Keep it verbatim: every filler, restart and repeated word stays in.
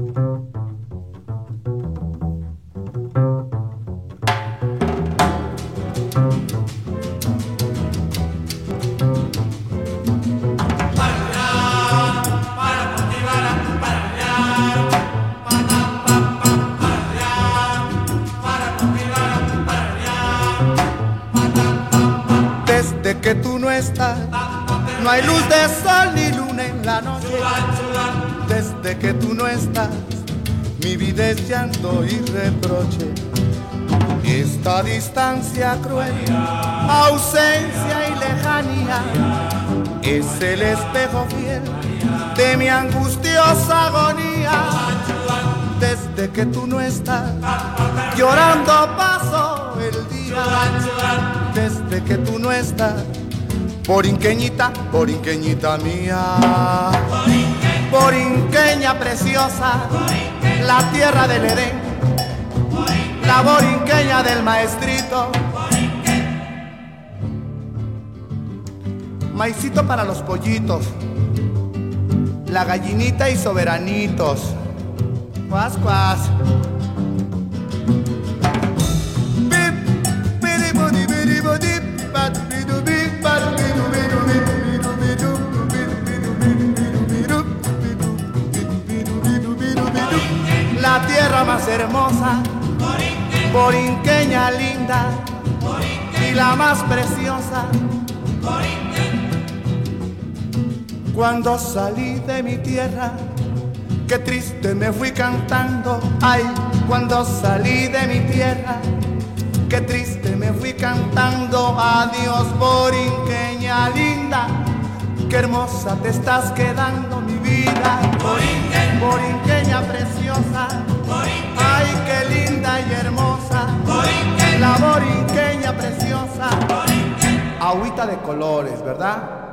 Desde que tú no estás, no hay luz de sol ni luna en la noche. Desde que tú no estás, mi vida es llanto y reproche. Esta distancia cruel, ausencia y lejanía, es el espejo fiel de mi angustiosa agonía. Desde que tú no estás, llorando paso el día. Desde que tú no estás, borinqueñita, borinqueñita mía, borinqueña preciosa, la tierra del Edén, la borinqueña del maestrito. Maicito para los pollitos, la gallinita y soberanitos. Cuas, cuas. La tierra más hermosa, borinqueña linda, y la más preciosa. Cuando salí de mi tierra, qué triste me fui cantando. Ay, cuando salí de mi tierra, qué triste me fui cantando. Adiós, borinqueña linda, qué hermosa te estás quedando, mi vida. Borinquen, borinqueña preciosa, borinquen. Ay, qué linda y hermosa, borinquen. La borinqueña preciosa, borinquen. Agüita de colores, ¿verdad?